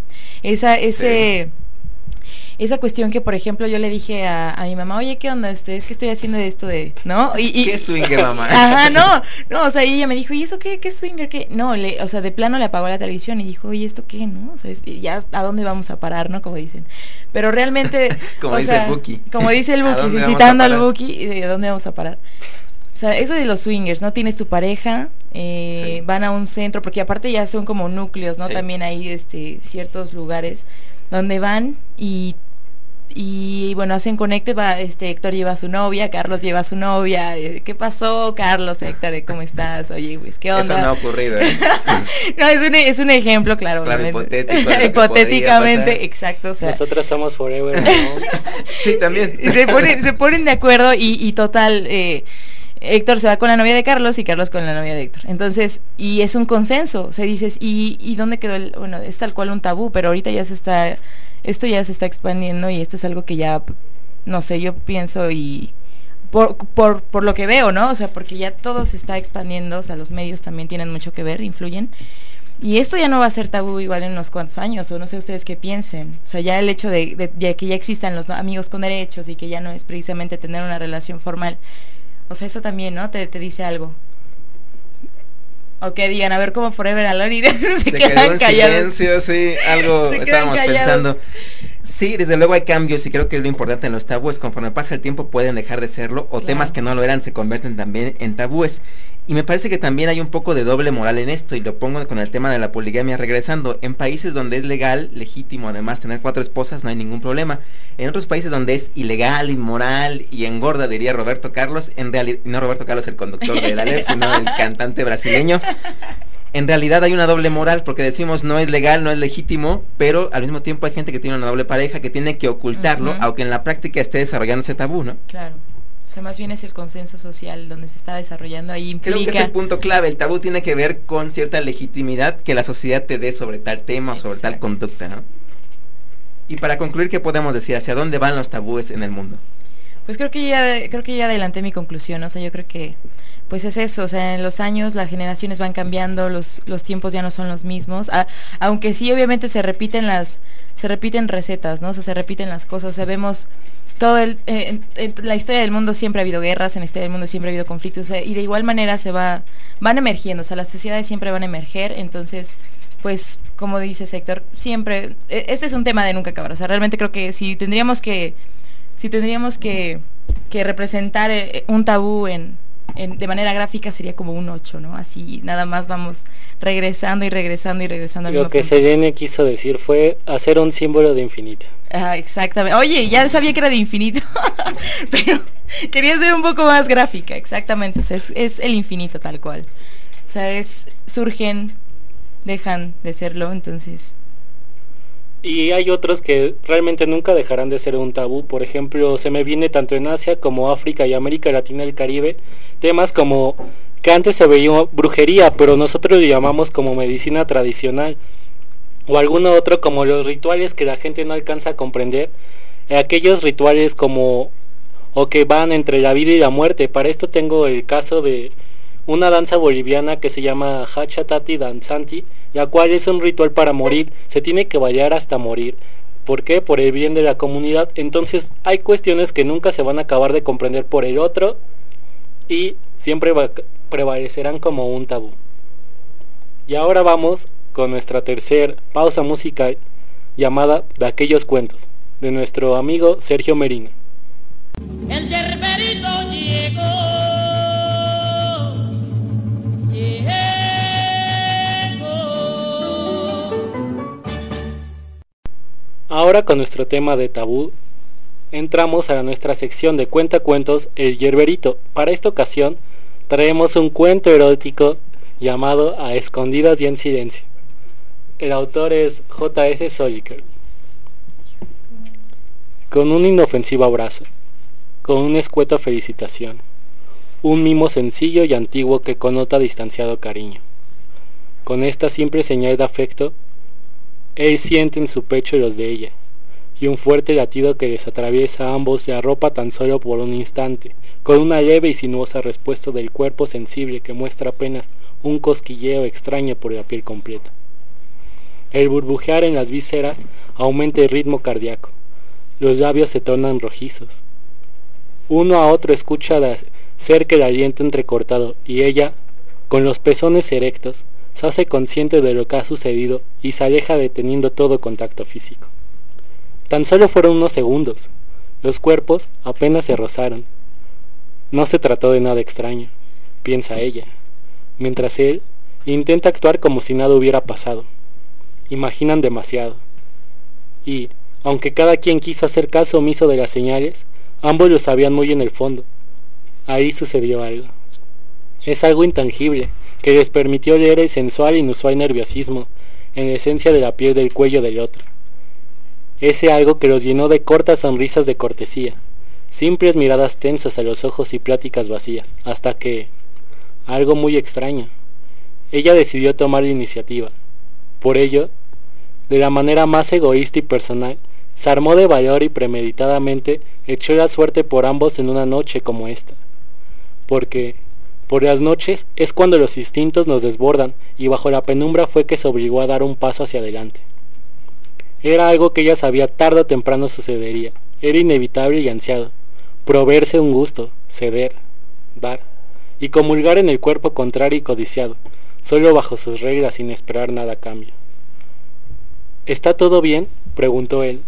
Esa cuestión que, por ejemplo, yo le dije a mi mamá, oye, ¿qué onda? Es que estoy haciendo esto de, ¿no? ¿Qué swinger, mamá? Ajá, no, o sea, y ella me dijo, ¿y eso qué swinger? ¿Qué? No, o sea, de plano le apagó la televisión y dijo, oye, ¿esto qué, no? O sea, ya, ¿a dónde vamos a parar, no? Como dicen. Pero realmente, como dice el Buki. Como dice el Buki, citando al Buki, ¿de dónde vamos a parar? O sea, eso de los swingers, ¿no? Tienes tu pareja, van a un centro, porque aparte ya son como núcleos, ¿no? Sí. También hay ciertos lugares donde van y bueno, hacen conecte, Héctor lleva a su novia, Carlos lleva a su novia, ¿qué pasó, Carlos, Héctor, cómo estás? Oye, pues, ¿qué onda? Eso no ha ocurrido, No, es un ejemplo, claro, hipotético, hipotéticamente, exacto, o sea, nosotras somos forever, ¿no? Sí, también. Se ponen de acuerdo y total, Héctor se va con la novia de Carlos y Carlos con la novia de Héctor. Entonces, y es un consenso, o sea, dices, ¿y dónde quedó bueno, es tal cual un tabú, pero ahorita esto ya se está expandiendo y esto es algo que ya, no sé, yo pienso y por lo que veo, ¿no? O sea, porque ya todo se está expandiendo, o sea, los medios también tienen mucho que ver, influyen. Y esto ya no va a ser tabú igual en unos cuantos años, o no sé ustedes qué piensen. O sea, ya el hecho de que ya existan los amigos con derechos y que ya no es precisamente tener una relación formal. O sea, eso también, ¿no? Te dice algo. O que digan, a ver, como Forever Alone y se quedó en silencio, sí, algo estábamos pensando. Sí, desde luego hay cambios y creo que lo importante en los tabúes, conforme pasa el tiempo pueden dejar de serlo, o temas que no lo eran se convierten también en tabúes. Y me parece que también hay un poco de doble moral en esto, y lo pongo con el tema de la poligamia regresando. En países donde es legal, legítimo además tener 4 esposas, no hay ningún problema. En otros países donde es ilegal, inmoral y engorda, diría Roberto Carlos, en realidad, no Roberto Carlos el conductor de la LEP, sino el cantante brasileño. En realidad hay una doble moral, porque decimos no es legal, no es legítimo, pero al mismo tiempo hay gente que tiene una doble pareja que tiene que ocultarlo, aunque en la práctica esté desarrollando ese tabú, ¿no? Claro. O sea, más bien es el consenso social donde se está desarrollando, ahí implica... Creo que es el punto clave, el tabú tiene que ver con cierta legitimidad que la sociedad te dé sobre tal tema o sobre tal conducta, ¿no? Y para concluir, ¿qué podemos decir? ¿Hacia dónde van los tabúes en el mundo? Pues creo que ya adelanté mi conclusión, o sea, yo creo que pues es eso, o sea, en los años las generaciones van cambiando, los tiempos ya no son los mismos, aunque sí obviamente se repiten recetas, ¿no? O sea, se repiten las cosas, o sea, vemos todo en la historia del mundo siempre ha habido guerras, en la historia del mundo siempre ha habido conflictos, o sea, y de igual manera van emergiendo, o sea, las sociedades siempre van a emerger, entonces, pues, como dice Héctor, siempre, este es un tema de nunca acabar, o sea, realmente creo que si tendríamos que representar un tabú de manera gráfica sería como un 8, ¿no? Así nada más vamos regresando y regresando y regresando. Lo que Selene quiso decir fue hacer un símbolo de infinito. Ah, exactamente. Oye, ya sabía que era de infinito, pero quería ser un poco más gráfica, exactamente. O sea, es el infinito tal cual. O sea, surgen, dejan de serlo, entonces... Y hay otros que realmente nunca dejarán de ser un tabú. Por ejemplo, se me viene tanto en Asia como África y América Latina y el Caribe, temas como que antes se veía brujería, pero nosotros lo llamamos como medicina tradicional, o alguno otro como los rituales que la gente no alcanza a comprender, aquellos rituales como o que van entre la vida y la muerte. Para esto tengo el caso de una danza boliviana que se llama Hachatati Danzanti, la cual es un ritual para morir, se tiene que bailar hasta morir. ¿Por qué? Por el bien de la comunidad. Entonces hay cuestiones que nunca se van a acabar de comprender por el otro y siempre prevalecerán como un tabú. Y ahora vamos con nuestra tercer pausa musical llamada De aquellos cuentos, de nuestro amigo Sergio Merino. El yerberito llegó. Ahora con nuestro tema de tabú, entramos a nuestra sección de cuentacuentos, El Yerberito. Para esta ocasión traemos un cuento erótico llamado A escondidas y en silencio. El autor es J.S. Soliker. Con un inofensivo abrazo, con una escueta felicitación, un mimo sencillo y antiguo que connota distanciado cariño. Con esta simple señal de afecto, él siente en su pecho los de ella, y un fuerte latido que les atraviesa a ambos se arropa tan solo por un instante, con una leve y sinuosa respuesta del cuerpo sensible que muestra apenas un cosquilleo extraño por la piel completa. El burbujear en las vísceras aumenta el ritmo cardíaco, los labios se tornan rojizos. Uno a otro escucha de cerca el aliento entrecortado, y ella, con los pezones erectos, se hace consciente de lo que ha sucedido y se aleja deteniendo todo contacto físico. Tan solo fueron unos segundos. Los cuerpos apenas se rozaron. No se trató de nada extraño, piensa ella, mientras él intenta actuar como si nada hubiera pasado. Imaginan demasiado. Y, aunque cada quien quiso hacer caso omiso de las señales, ambos lo sabían muy en el fondo. Ahí sucedió algo. Es algo intangible, que les permitió leer el sensual e inusual nerviosismo en la esencia de la piel del cuello del otro. Ese algo que los llenó de cortas sonrisas de cortesía, simples miradas tensas a los ojos y pláticas vacías, hasta que... algo muy extraño. Ella decidió tomar la iniciativa. Por ello, de la manera más egoísta y personal, se armó de valor y premeditadamente echó la suerte por ambos en una noche como esta. Porque... por las noches es cuando los instintos nos desbordan y bajo la penumbra fue que se obligó a dar un paso hacia adelante. Era algo que ella sabía tarde o temprano sucedería, era inevitable y ansiado, proveerse un gusto, ceder, dar, y comulgar en el cuerpo contrario y codiciado, solo bajo sus reglas sin esperar nada a cambio. ¿Está todo bien?, preguntó él,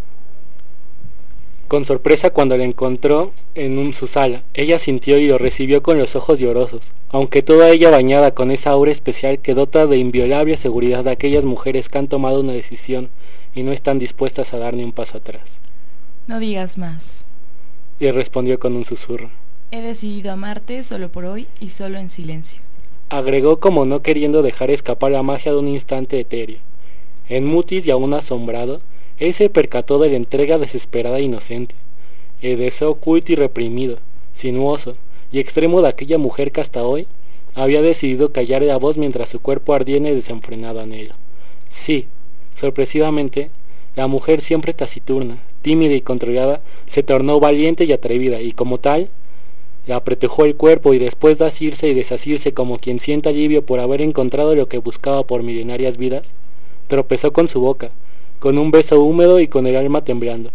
con sorpresa cuando la encontró en su sala. Ella sintió y lo recibió con los ojos llorosos, aunque toda ella bañada con esa aura especial que dota de inviolable seguridad a aquellas mujeres que han tomado una decisión y no están dispuestas a dar ni un paso atrás. No digas más. Y respondió con un susurro. He decidido amarte solo por hoy y solo en silencio. Agregó como no queriendo dejar escapar la magia de un instante etéreo. En mutis y aún asombrado, él se percató de la entrega desesperada e inocente, el deseo oculto y reprimido, sinuoso y extremo de aquella mujer que hasta hoy había decidido callar la voz mientras su cuerpo ardía en el desenfrenado anhelo. Sí, sorpresivamente, la mujer siempre taciturna, tímida y controlada, se tornó valiente y atrevida, y como tal, le apretujó el cuerpo y después de asirse y desasirse como quien sienta alivio por haber encontrado lo que buscaba por milenarias vidas, tropezó con su boca, con un beso húmedo y con el alma temblando.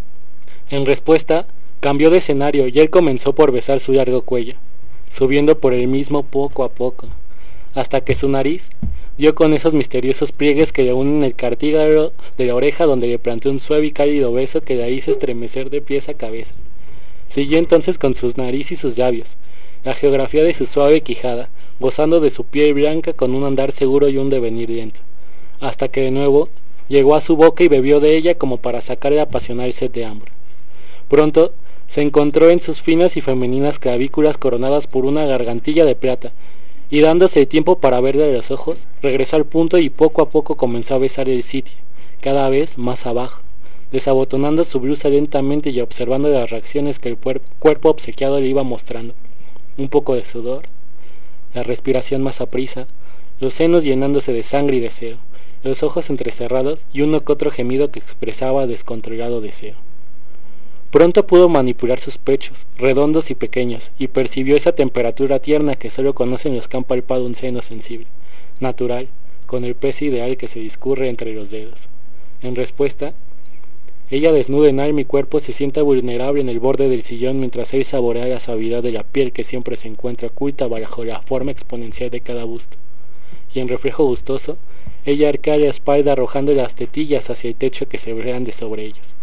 En respuesta, cambió de escenario y él comenzó por besar su largo cuello, subiendo por el mismo poco a poco, hasta que su nariz dio con esos misteriosos pliegues que le unen el cartílago de la oreja, donde le planteó un suave y cálido beso que la hizo estremecer de pies a cabeza. Siguió entonces con sus nariz y sus labios, la geografía de su suave quijada, gozando de su piel blanca con un andar seguro y un devenir lento, hasta que de nuevo llegó a su boca y bebió de ella como para sacar el apasional sed de hambre. Pronto se encontró en sus finas y femeninas clavículas coronadas por una gargantilla de plata, y dándose el tiempo para verle a los ojos, regresó al punto y poco a poco comenzó a besar el sitio, cada vez más abajo, desabotonando su blusa lentamente y observando las reacciones que el cuerpo obsequiado le iba mostrando. Un poco de sudor, la respiración más aprisa, los senos llenándose de sangre y deseo, los ojos entrecerrados y uno que otro gemido que expresaba descontrolado deseo. Pronto pudo manipular sus pechos, redondos y pequeños, y percibió esa temperatura tierna que solo conocen los que han palpado un seno sensible, natural, con el peso ideal que se discurre entre los dedos. En respuesta, ella desnuda en alma y cuerpo se siente vulnerable en el borde del sillón mientras él saborea la suavidad de la piel que siempre se encuentra oculta bajo la forma exponencial de cada busto. Y en reflejo gustoso, ella arquea la espalda arrojando las tetillas hacia el techo que se brean de sobre ellos.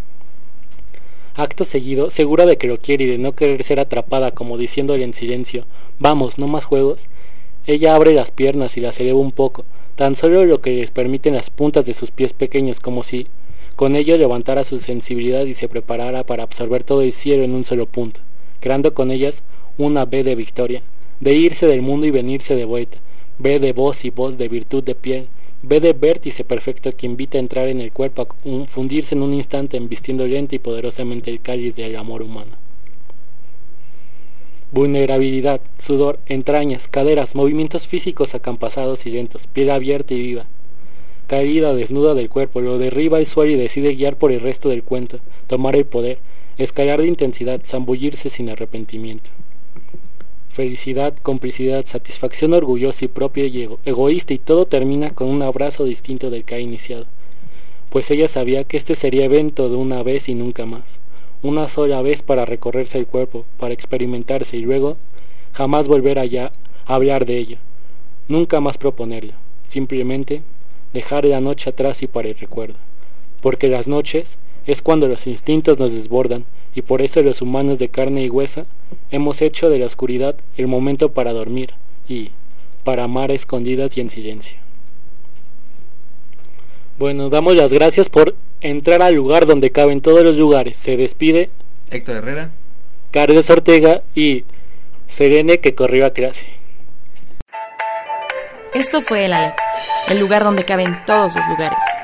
Acto seguido, segura de que lo quiere y de no querer ser atrapada, como diciéndole en silencio, «Vamos, no más juegos», ella abre las piernas y las eleva un poco, tan solo lo que les permiten las puntas de sus pies pequeños, como si con ello levantara su sensibilidad y se preparara para absorber todo el cielo en un solo punto, creando con ellas una B de victoria, de irse del mundo y venirse de vuelta, B de voz y voz de virtud de piel, B de vértice perfecto que invita a entrar en el cuerpo, a fundirse en un instante embistiendo lenta y poderosamente el cáliz del amor humano. vulnerabilidad, sudor, entrañas, caderas, movimientos físicos acampasados y lentos, piel abierta y viva. Caída desnuda del cuerpo, lo derriba al suelo y decide guiar por el resto del cuento, tomar el poder, escalar de intensidad, zambullirse sin arrepentimiento. Felicidad, complicidad, satisfacción orgullosa y propia y egoísta, y todo termina con un abrazo distinto del que ha iniciado. Pues ella sabía que este sería evento de una vez y nunca más. Una sola vez para recorrerse el cuerpo, para experimentarse y luego jamás volver allá a hablar de ello. Nunca más proponerlo. Simplemente dejar la noche atrás y para el recuerdo. Porque las noches es cuando los instintos nos desbordan, y por eso los humanos de carne y hueso hemos hecho de la oscuridad el momento para dormir y para amar a escondidas y en silencio. Bueno, damos las gracias por entrar al lugar donde caben todos los lugares. Se despide Héctor Herrera, Carlos Ortega y Serene, que corrió a clase. Esto fue el Aleph, el lugar donde caben todos los lugares.